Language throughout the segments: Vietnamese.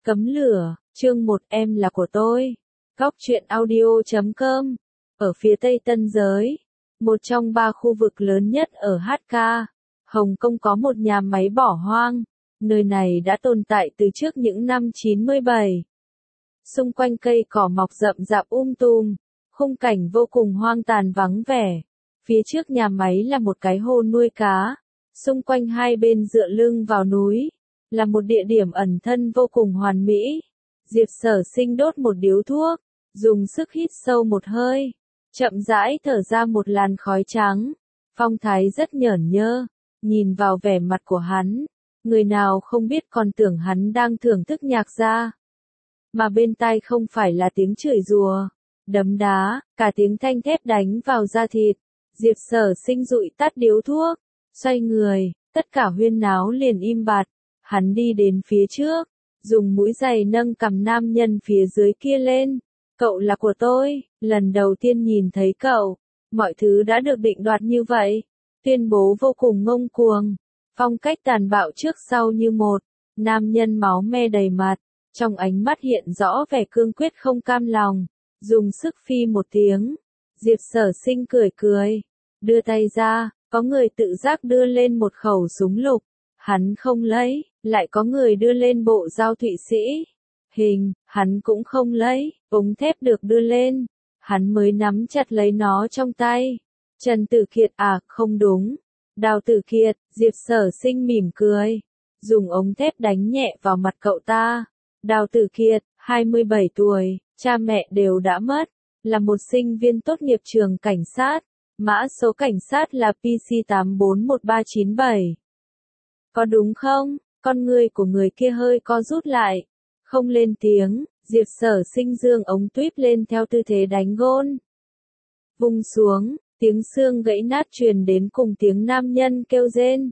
Cấm lửa, chương 1 em là của tôi. Góc truyện audio.com. Ở phía Tây Tân Giới, một trong 3 khu vực lớn nhất ở HK, Hồng Kông có một nhà máy bỏ hoang. Nơi này đã tồn tại từ trước những năm 97. Xung quanh cây cỏ mọc rậm rạp tùm, khung cảnh vô cùng hoang tàn vắng vẻ. Phía trước nhà máy là một cái hồ nuôi cá, xung quanh hai bên dựa lưng vào núi, là một địa điểm ẩn thân vô cùng hoàn mỹ. Diệp Sở Sinh đốt một điếu thuốc, dùng sức hít sâu một hơi, chậm rãi thở ra một làn khói trắng. Phong thái rất nhởn nhơ, nhìn vào vẻ mặt của hắn, người nào không biết còn tưởng hắn đang thưởng thức nhạc ra. Mà bên tai không phải là tiếng chửi rủa, đấm đá, cả tiếng thanh thép đánh vào da thịt. Diệp Sở Sinh dụi tắt điếu thuốc, xoay người, tất cả huyên náo liền im bặt. Hắn đi đến phía trước, dùng mũi giày nâng cằm nam nhân phía dưới kia lên. Cậu là của tôi, lần đầu tiên nhìn thấy cậu, mọi thứ đã được định đoạt như vậy. Tuyên bố vô cùng ngông cuồng, phong cách tàn bạo trước sau như một. Nam nhân máu me đầy mặt, trong ánh mắt hiện rõ vẻ cương quyết không cam lòng, dùng sức phi một tiếng. Diệp Sở Sinh cười cười, đưa tay ra, có người tự giác đưa lên một khẩu súng lục. Hắn không lấy, lại có người đưa lên bộ dao Thụy Sĩ. Hắn cũng không lấy, ống thép được đưa lên. Hắn mới nắm chặt lấy nó trong tay. Trần Tử Kiệt à, không đúng. Đào Tử Kiệt, Diệp Sở Sinh mỉm cười, dùng ống thép đánh nhẹ vào mặt cậu ta. Đào Tử Kiệt, 27 tuổi, cha mẹ đều đã mất, là một sinh viên tốt nghiệp trường cảnh sát. Mã số cảnh sát là PC841397. Có đúng không? Con người của người kia hơi co rút lại. Không lên tiếng, Diệp Sở Sinh dương ống tuýp lên theo tư thế đánh gôn. Vung xuống, tiếng xương gãy nát truyền đến cùng tiếng nam nhân kêu rên.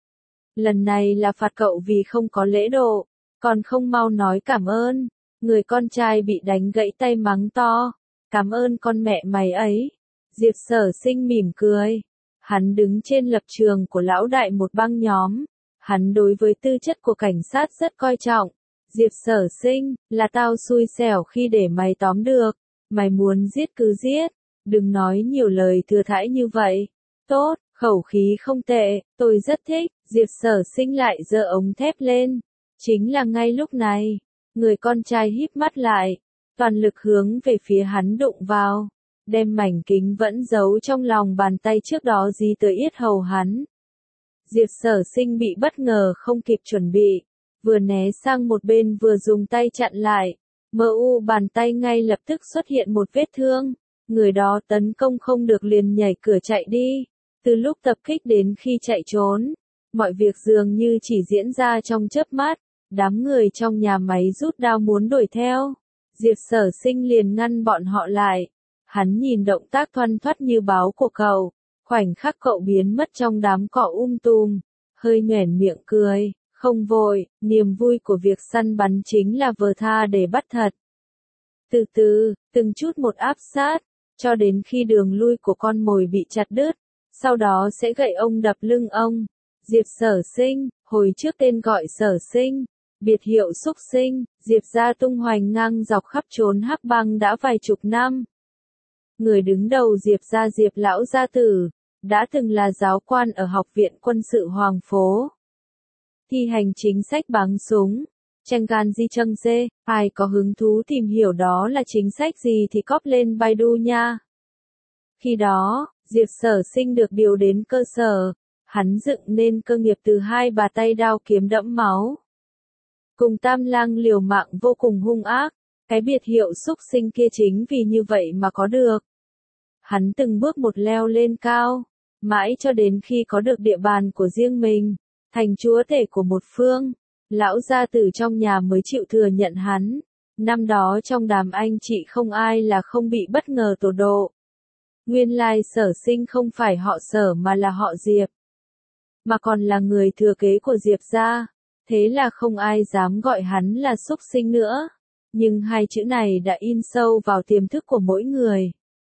Lần này là phạt cậu vì không có lễ độ, còn không mau nói cảm ơn. Người con trai bị đánh gãy tay mắng to. Cảm ơn con mẹ mày ấy. Diệp Sở Sinh mỉm cười. Hắn đứng trên lập trường của lão đại một băng nhóm. Hắn đối với tư chất của cảnh sát rất coi trọng. Diệp Sở Sinh, là tao xui xẻo khi để mày tóm được. Mày muốn giết cứ giết. Đừng nói nhiều lời thừa thãi như vậy. Tốt, khẩu khí không tệ, tôi rất thích. Diệp Sở Sinh lại giơ ống thép lên. Chính là ngay lúc này, người con trai híp mắt lại, toàn lực hướng về phía hắn đụng vào, đem mảnh kính vẫn giấu trong lòng bàn tay trước đó dí tới yết hầu hắn. Diệp Sở Sinh bị bất ngờ không kịp chuẩn bị, vừa né sang một bên vừa dùng tay chặn lại, bàn tay ngay lập tức xuất hiện một vết thương. Người đó tấn công không được liền nhảy cửa chạy đi. Từ lúc tập kích đến khi chạy trốn, mọi việc dường như chỉ diễn ra trong chớp mắt. Đám người trong nhà máy rút đao muốn đuổi theo. Diệp Sở Sinh liền ngăn bọn họ lại. Hắn nhìn động tác thoăn thoắt như báo của cậu. Khoảnh khắc cậu biến mất trong đám cỏ tùm, hơi nhoẻn miệng cười, không vội, niềm vui của việc săn bắn chính là vờ tha để bắt thật. Từ từ, từng chút một áp sát, cho đến khi đường lui của con mồi bị chặt đứt, sau đó sẽ gậy ông đập lưng ông. Diệp Sở Sinh, hồi trước tên gọi Sở Sinh, biệt hiệu Xúc Sinh, Diệp gia tung hoành ngang dọc khắp trốn Hắc Bang đã vài chục năm. Người đứng đầu Diệp gia Diệp lão gia tử, đã từng là giáo quan ở Học viện Quân sự Hoàng Phố. Thi hành chính sách bắn súng, Cheng Gan Di Cheng Dê, ai có hứng thú tìm hiểu đó là chính sách gì thì cóp lên Baidu nha. Khi đó, Diệp Sở Sinh được điều đến cơ sở, hắn dựng nên cơ nghiệp từ hai bà tay đao kiếm đẫm máu. Cùng Tam Lang liều mạng vô cùng hung ác, cái biệt hiệu Xúc Sinh kia chính vì như vậy mà có được. Hắn từng bước một leo lên cao, mãi cho đến khi có được địa bàn của riêng mình, thành chúa tể của một phương, lão gia tử trong nhà mới chịu thừa nhận hắn. Năm đó trong đám anh chị không ai là không bị bất ngờ tột độ. Nguyên lai Sở Sinh không phải họ Sở mà là họ Diệp, mà còn là người thừa kế của Diệp gia, thế là không ai dám gọi hắn là Xúc Sinh nữa. Nhưng hai chữ này đã in sâu vào tiềm thức của mỗi người.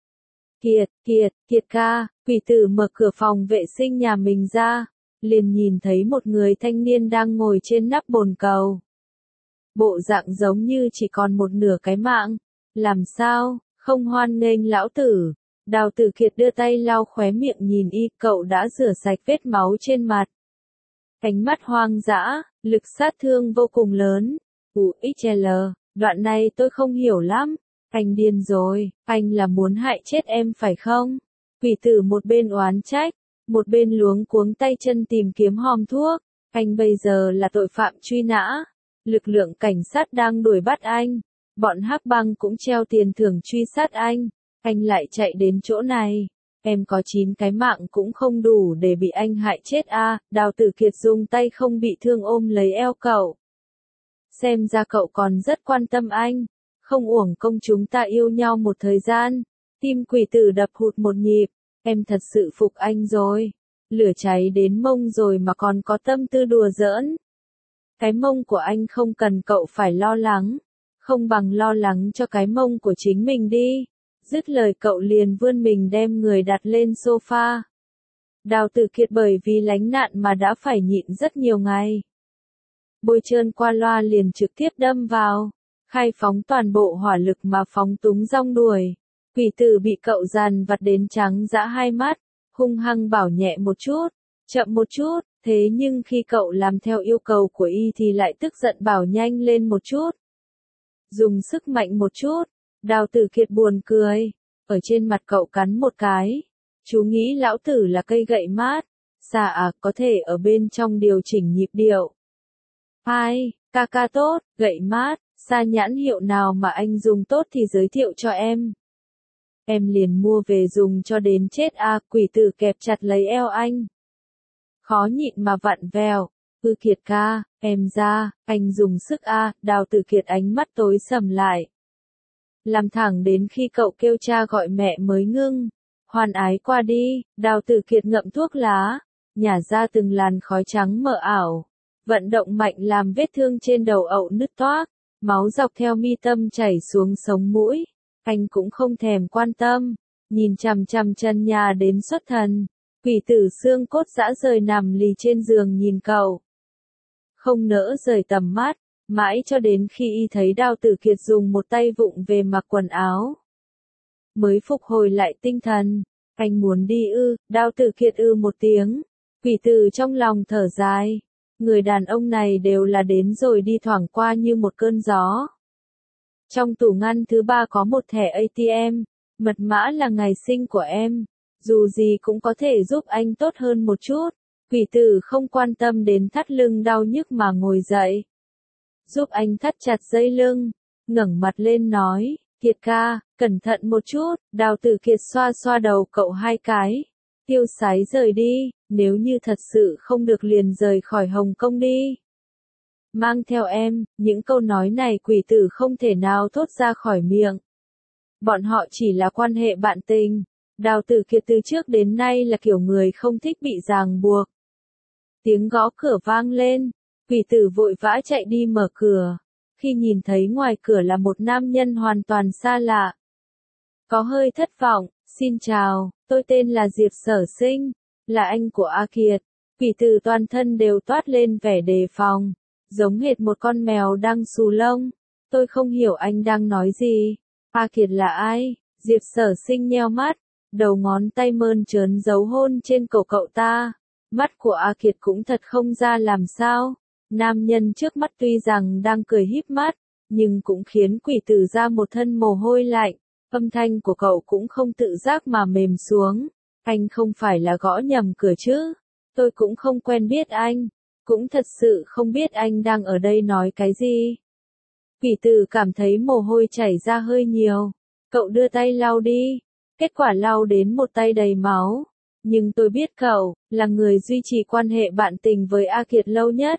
Kiệt ca, quỷ tử mở cửa phòng vệ sinh nhà mình ra, liền nhìn thấy một người thanh niên đang ngồi trên nắp bồn cầu. bộ dạng giống như chỉ còn một nửa cái mạng. Làm sao, không hoan nghênh lão tử. Đào Tử Kiệt đưa tay lau khóe miệng nhìn y, cậu đã rửa sạch vết máu trên mặt. Ánh mắt hoang dã, lực sát thương vô cùng lớn. UXL, đoạn này tôi không hiểu lắm. Anh điên rồi, anh là muốn hại chết em phải không? Quỷ tử một bên oán trách, một bên luống cuống tay chân tìm kiếm hòm thuốc. Anh bây giờ là tội phạm truy nã. Lực lượng cảnh sát đang đuổi bắt anh. Bọn hắc bang cũng treo tiền thưởng truy sát anh. Anh lại chạy đến chỗ này. Em có 9 cái mạng cũng không đủ để bị anh hại chết à. Đào Tử Kiệt dùng tay không bị thương ôm lấy eo cậu. Xem ra cậu còn rất quan tâm anh. Không uổng công chúng ta yêu nhau một thời gian. Tim quỷ tử đập hụt một nhịp. Em thật sự phục anh rồi. Lửa cháy đến mông rồi mà còn có tâm tư đùa giỡn. Cái mông của anh không cần cậu phải lo lắng. Không bằng lo lắng cho cái mông của chính mình đi. Dứt lời cậu liền vươn mình đem người đặt lên sofa. Đào Tử Kiệt bởi vì lánh nạn mà đã phải nhịn rất nhiều ngày. Bôi trơn qua loa liền trực tiếp đâm vào. Khai phóng toàn bộ hỏa lực mà phóng túng rong đuổi. Quỷ tử bị cậu dàn vặt đến trắng dã hai mắt. Hung hăng bảo nhẹ một chút. Chậm một chút. Thế nhưng khi cậu làm theo yêu cầu của y thì lại tức giận bảo nhanh lên một chút. Dùng sức mạnh một chút. Đào Tử Kiệt buồn cười. Ở trên mặt cậu cắn một cái. Chú nghĩ lão tử là cây gậy mát. Dạ à, có thể ở bên trong điều chỉnh nhịp điệu. Ai, ca ca tốt, gậy mát, xa nhãn hiệu nào mà anh dùng tốt thì giới thiệu cho em. Em liền mua về dùng cho đến chết à, quỷ tử kẹp chặt lấy eo anh. Khó nhịn mà vặn vèo. Kiệt ca, em ra, anh dùng sức à, Đào Tử Kiệt ánh mắt tối sầm lại. Làm thẳng đến khi cậu kêu cha gọi mẹ mới ngưng. Hoan ái qua đi, Đào Tử Kiệt ngậm thuốc lá, nhả ra từng làn khói trắng mờ ảo. Vận động mạnh làm vết thương trên đầu ậu nứt toác, máu dọc theo mi tâm chảy xuống sống mũi. Anh cũng không thèm quan tâm, nhìn chằm chằm chân nhà đến xuất thần. Quỷ tử xương cốt rã rời nằm lì trên giường nhìn cậu. Không nỡ rời tầm mắt, mãi cho đến khi y thấy Đào Tử Kiệt dùng một tay vụng về mặc quần áo. Mới phục hồi lại tinh thần. Anh muốn đi ư, Đào Tử Kiệt một tiếng. Quỷ tử trong lòng thở dài. Người đàn ông này đều là đến rồi đi thoảng qua như một cơn gió. Trong tủ ngăn thứ 3 có một thẻ ATM, mật mã là ngày sinh của em. Dù gì cũng có thể giúp anh tốt hơn một chút. Quỷ tử không quan tâm đến thắt lưng đau nhức mà ngồi dậy. Giúp anh thắt chặt dây lưng, ngẩng mặt lên nói, Kiệt ca, cẩn thận một chút. Đào Tử Kiệt xoa xoa đầu cậu 2 cái. Tiêu sái rời đi, nếu như thật sự không được liền rời khỏi Hồng Kông đi. Mang theo em, những câu nói này quỷ tử không thể nào thốt ra khỏi miệng. Bọn họ chỉ là quan hệ bạn tình. Đào Tử Kiệt từ trước đến nay là kiểu người không thích bị ràng buộc. Tiếng gõ cửa vang lên, quỷ tử vội vã chạy đi mở cửa. Khi nhìn thấy ngoài cửa là một nam nhân hoàn toàn xa lạ. Có hơi thất vọng, xin chào, tôi tên là Diệp Sở Sinh, là anh của A Kiệt. Quỷ tử toàn thân đều toát lên vẻ đề phòng, giống hệt một con mèo đang xù lông. Tôi không hiểu anh đang nói gì. A Kiệt là ai? Diệp Sở Sinh nheo mắt, đầu ngón tay mơn trớn dấu hôn trên cổ cậu ta. Mắt của A Kiệt cũng thật không ra làm sao. Nam nhân trước mắt tuy rằng đang cười híp mắt, nhưng cũng khiến quỷ tử ra một thân mồ hôi lạnh. Âm thanh của cậu cũng không tự giác mà mềm xuống. Anh không phải là gõ nhầm cửa chứ? Tôi cũng không quen biết anh. Cũng thật sự không biết anh đang ở đây nói cái gì. Quỷ tử cảm thấy mồ hôi chảy ra hơi nhiều. Cậu đưa tay lau đi. Kết quả lau đến một tay đầy máu. Nhưng tôi biết cậu, là người duy trì quan hệ bạn tình với A Kiệt lâu nhất.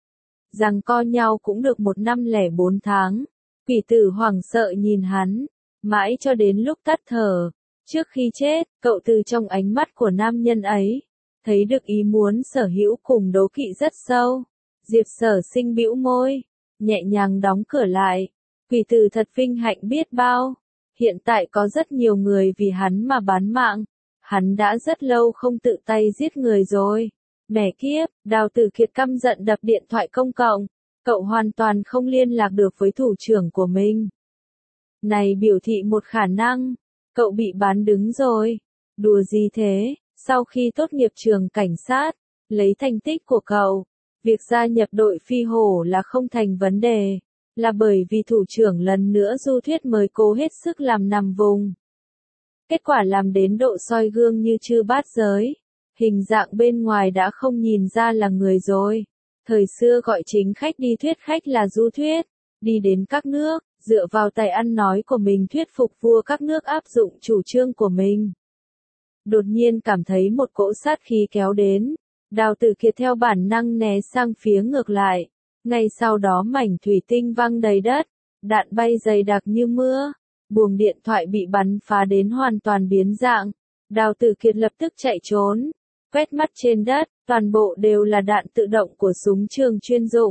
Giằng co nhau cũng được 1 năm 04 tháng. Quỷ tử hoảng sợ nhìn hắn. Mãi cho đến lúc tắt thở. Trước khi chết, cậu từ trong ánh mắt của nam nhân ấy, thấy được ý muốn sở hữu cùng đố kỵ rất sâu. Diệp Sở Sinh bĩu môi, nhẹ nhàng đóng cửa lại. Quỷ tử thật vinh hạnh biết bao. Hiện tại có rất nhiều người vì hắn mà bán mạng. Hắn đã rất lâu không tự tay giết người rồi. Mẹ kiếp, Đào Tử Kiệt căm giận đập điện thoại công cộng. cậu hoàn toàn không liên lạc được với thủ trưởng của mình. Này biểu thị một khả năng, cậu bị bán đứng rồi. Đùa gì thế, sau khi tốt nghiệp trường cảnh sát, lấy thành tích của cậu, việc gia nhập đội phi hổ là không thành vấn đề, là bởi vì thủ trưởng lần nữa du thuyết mới cố hết sức làm nằm vùng. Kết quả làm đến độ soi gương như chư bát giới, hình dạng bên ngoài đã không nhìn ra là người rồi. Thời xưa gọi chính khách đi thuyết khách là du thuyết, đi đến các nước, dựa vào tài ăn nói của mình thuyết phục vua các nước áp dụng chủ trương của mình. Đột nhiên cảm thấy một cỗ sát khí kéo đến, Đào Tử Kiệt theo bản năng né sang phía ngược lại. Ngay sau đó mảnh thủy tinh văng đầy đất, đạn bay dày đặc như mưa, buồng điện thoại bị bắn phá đến hoàn toàn biến dạng. Đào Tử Kiệt lập tức chạy trốn, quét mắt trên đất, toàn bộ đều là đạn tự động của súng trường chuyên dụng.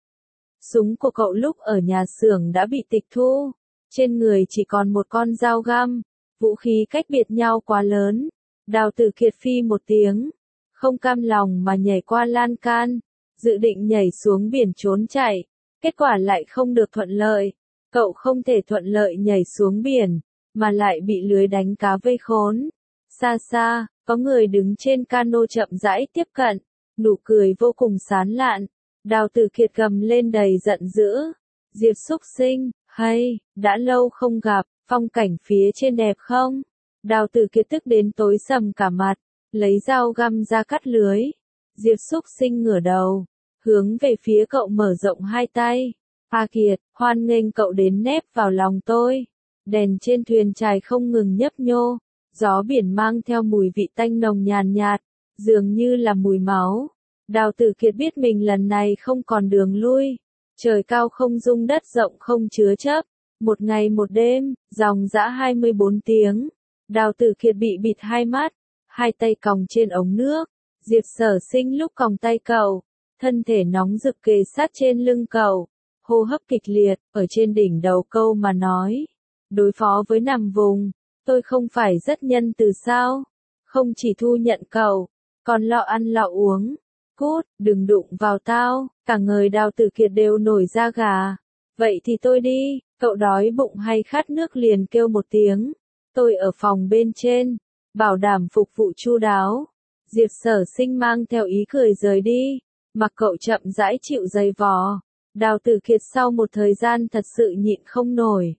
Súng của cậu lúc ở nhà xưởng đã bị tịch thu, trên người chỉ còn một con dao găm, vũ khí cách biệt nhau quá lớn. Đào Tử Kiệt phi một tiếng, không cam lòng mà nhảy qua lan can, dự định nhảy xuống biển trốn chạy, kết quả lại không được thuận lợi. Cậu không thể thuận lợi nhảy xuống biển, mà lại bị lưới đánh cá vây khốn. Xa xa, có người đứng trên cano chậm rãi tiếp cận, nụ cười vô cùng sán lạn. Đào Tử Kiệt gầm lên đầy giận dữ. Diệp xúc sinh, hay, đã lâu không gặp, phong cảnh phía trên đẹp không? Đào Tử Kiệt tức đến tối sầm cả mặt, lấy dao găm ra cắt lưới. Diệp xúc sinh ngửa đầu, hướng về phía cậu mở rộng hai tay. A Kiệt, hoan nghênh cậu đến nép vào lòng tôi. Đèn trên thuyền chài không ngừng nhấp nhô, gió biển mang theo mùi vị tanh nồng nhàn nhạt, dường như là mùi máu. Đào Tử Kiệt biết mình lần này không còn đường lui. Trời cao không dung đất rộng không chứa chấp. Một ngày một đêm, dòng dã 24 tiếng. Đào Tử Kiệt bị bịt hai mắt, hai tay còng trên ống nước. Diệp Sở Sinh lúc còng tay cậu, thân thể nóng rực kề sát trên lưng cậu, hô hấp kịch liệt, ở trên đỉnh đầu câu mà nói. Đối phó với nằm vùng, tôi không phải rất nhân từ sao? Không chỉ thu nhận cậu, còn lọ ăn lọ uống. Cút, đừng đụng vào tao, cả người Đào Tử Kiệt đều nổi da gà. Vậy thì tôi đi, cậu đói bụng hay khát nước liền kêu một tiếng. Tôi ở phòng bên trên, bảo đảm phục vụ chu đáo. Diệp Sở Sinh mang theo ý cười rời đi, mặc cậu chậm rãi chịu giày vò. Đào Tử Kiệt sau một thời gian thật sự nhịn không nổi.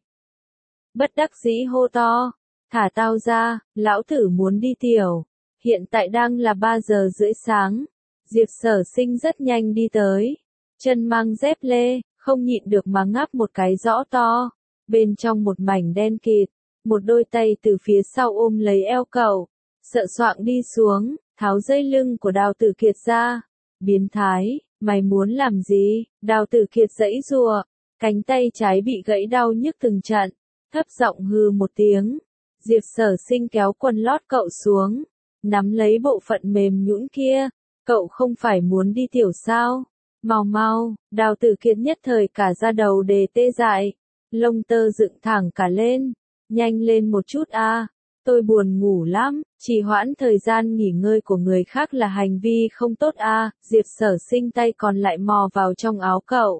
Bất đắc dĩ hô to, thả tao ra, lão tử muốn đi tiểu. Hiện tại đang là 3 giờ rưỡi sáng. Diệp Sở Sinh rất nhanh đi tới, chân mang dép lê, không nhịn được mà ngáp một cái rõ to. Bên trong một mảnh đen kịt, một đôi tay từ phía sau ôm lấy eo cậu, sợ soạng đi xuống, tháo dây lưng của Đào Tử Kiệt ra. Biến thái, mày muốn làm gì? Đào Tử Kiệt giãy giụa, cánh tay trái bị gãy đau nhức từng trận, thấp giọng hừ một tiếng. Diệp Sở Sinh kéo quần lót cậu xuống, nắm lấy bộ phận mềm nhũn kia. Cậu không phải muốn đi tiểu sao? Mau mau, Đào Tử Kiệt nhất thời cả da đầu đề tê dại, lông tơ dựng thẳng cả lên. Nhanh lên một chút a, tôi buồn ngủ lắm, trì hoãn thời gian nghỉ ngơi của người khác là hành vi không tốt a. Diệp Sở Sinh tay còn lại mò vào trong áo cậu,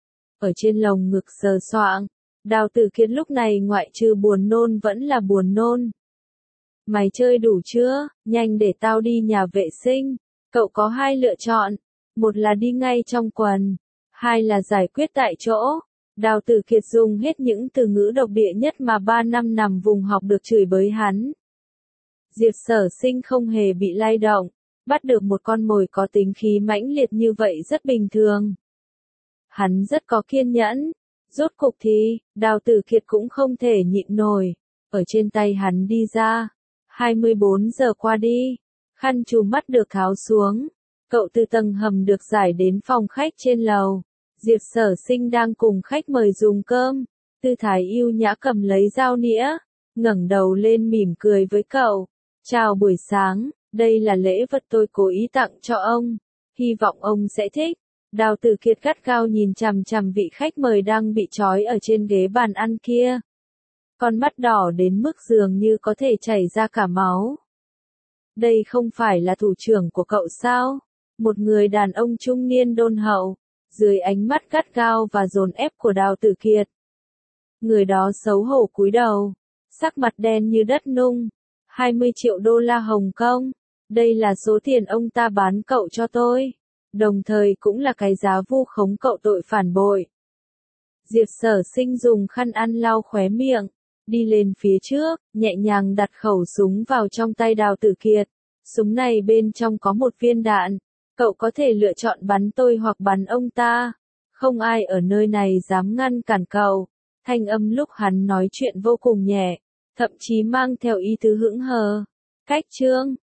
ở trên lồng ngực sờ soạng. Đào Tử Kiệt lúc này ngoại trừ buồn nôn vẫn là buồn nôn. Mày chơi đủ chưa? Nhanh để tao đi nhà vệ sinh. Cậu có hai lựa chọn, một là đi ngay trong quần, hai là giải quyết tại chỗ. Đào Tử Kiệt dùng hết những từ ngữ độc địa nhất mà 3 năm nằm vùng học được chửi bới hắn. Diệp Sở Sinh không hề bị lay động, bắt được một con mồi có tính khí mãnh liệt như vậy rất bình thường. Hắn rất có kiên nhẫn, rốt cục thì, Đào Tử Kiệt cũng không thể nhịn nổi, ở trên tay hắn đi ra. 24 giờ qua đi. Khăn trùm mắt được tháo xuống, cậu từ tầng hầm được giải đến phòng khách trên lầu. Diệp Sở Sinh đang cùng khách mời dùng cơm, tư thái yêu nhã cầm lấy dao nĩa, ngẩng đầu lên mỉm cười với cậu. Chào buổi sáng, đây là lễ vật tôi cố ý tặng cho ông, hy vọng ông sẽ thích. Đào Tử Kiệt gắt gao nhìn chằm chằm vị khách mời đang bị trói ở trên ghế bàn ăn kia. Con mắt đỏ đến mức dường như có thể chảy ra cả máu. Đây không phải là thủ trưởng của cậu sao? Một người đàn ông trung niên đôn hậu, dưới ánh mắt gắt gao và dồn ép của Đào Tử Kiệt. Người đó xấu hổ cúi đầu, sắc mặt đen như đất nung. 20 triệu đô la Hồng Kông, đây là số tiền ông ta bán cậu cho tôi, đồng thời cũng là cái giá vu khống cậu tội phản bội. Diệp Sở Sinh dùng khăn ăn lau khóe miệng, đi lên phía trước, nhẹ nhàng đặt khẩu súng vào trong tay Đào Tử Kiệt. Súng này bên trong có một viên đạn, cậu có thể lựa chọn bắn tôi hoặc bắn ông ta. Không ai ở nơi này dám ngăn cản cậu. Thanh âm lúc hắn nói chuyện vô cùng nhẹ, thậm chí mang theo ý tứ hững hờ. Cách chương